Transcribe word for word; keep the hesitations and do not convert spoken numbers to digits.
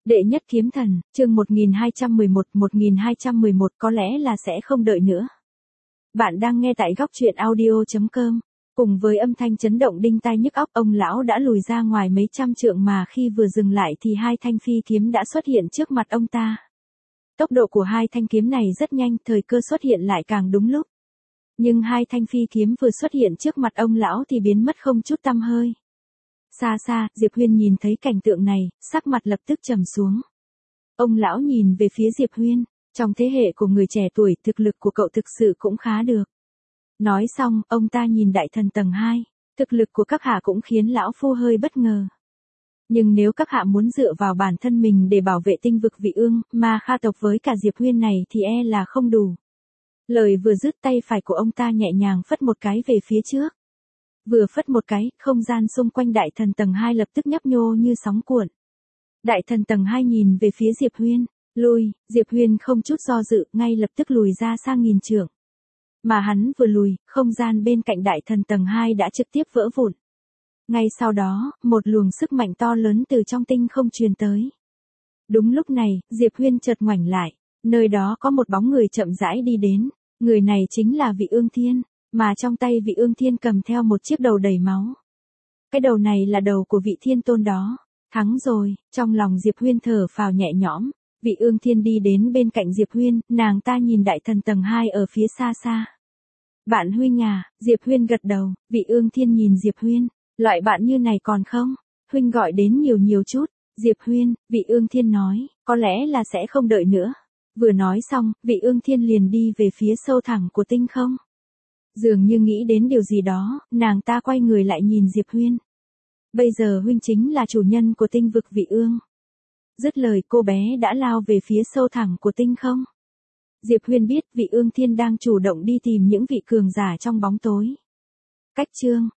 Đệ nhất kiếm thần, chương một nghìn hai trăm mười một, một nghìn hai trăm mười một có lẽ là sẽ không đợi nữa. Bạn đang nghe tại góc truyện audio chấm com. Cùng với âm thanh chấn động đinh tai nhức óc, ông lão đã lùi ra ngoài mấy trăm trượng mà khi vừa dừng lại thì hai thanh phi kiếm đã xuất hiện trước mặt ông ta. Tốc độ của hai thanh kiếm này rất nhanh, thời cơ xuất hiện lại càng đúng lúc. Nhưng hai thanh phi kiếm vừa xuất hiện trước mặt ông lão thì biến mất không chút tăm hơi. Xa xa, Diệp Huyên nhìn thấy cảnh tượng này, sắc mặt lập tức trầm xuống. Ông lão nhìn về phía Diệp Huyên, trong thế hệ của người trẻ tuổi, thực lực của cậu thực sự cũng khá được. Nói xong, ông ta nhìn đại thần tầng hai, thực lực của các hạ cũng khiến lão phu hơi bất ngờ. Nhưng nếu các hạ muốn dựa vào bản thân mình để bảo vệ tinh vực Vị Ương, mà Kha tộc với cả Diệp Huyên này thì e là không đủ. Lời vừa dứt, tay phải của ông ta nhẹ nhàng phất một cái về phía trước. Vừa phất một cái, không gian xung quanh đại thần tầng hai lập tức nhấp nhô như sóng cuộn. Đại thần tầng hai nhìn về phía Diệp Huyên, lùi, Diệp Huyên không chút do dự, ngay lập tức lùi ra sang nghìn trượng. Mà hắn vừa lùi, không gian bên cạnh đại thần tầng hai đã trực tiếp vỡ vụn. Ngay sau đó, một luồng sức mạnh to lớn từ trong tinh không truyền tới. Đúng lúc này, Diệp Huyên chợt ngoảnh lại, nơi đó có một bóng người chậm rãi đi đến, người này chính là Vị Ương Thiên. Mà trong tay Vị Ương Thiên cầm theo một chiếc đầu đầy máu. Cái đầu này là đầu của vị thiên tôn đó. Thắng rồi, trong lòng Diệp Huyên thở phào nhẹ nhõm. Vị Ương Thiên đi đến bên cạnh Diệp Huyên, nàng ta nhìn đại thần tầng hai ở phía xa xa. Bạn Huynh à, Diệp Huyên gật đầu. Vị Ương Thiên nhìn Diệp Huyên, loại bạn như này còn không? Huynh gọi đến nhiều nhiều chút. Diệp Huyên, Vị Ương Thiên nói, có lẽ là sẽ không đợi nữa. Vừa nói xong, Vị Ương Thiên liền đi về phía sâu thẳm của tinh không. Dường như nghĩ đến điều gì đó, nàng ta quay người lại nhìn Diệp Huyên. Bây giờ Huynh chính là chủ nhân của tinh vực Vị Ương. Dứt lời, cô bé đã lao về phía sâu thẳm của tinh không. Diệp Huyên biết Vị Ương Thiên đang chủ động đi tìm những vị cường giả trong bóng tối. Cách chương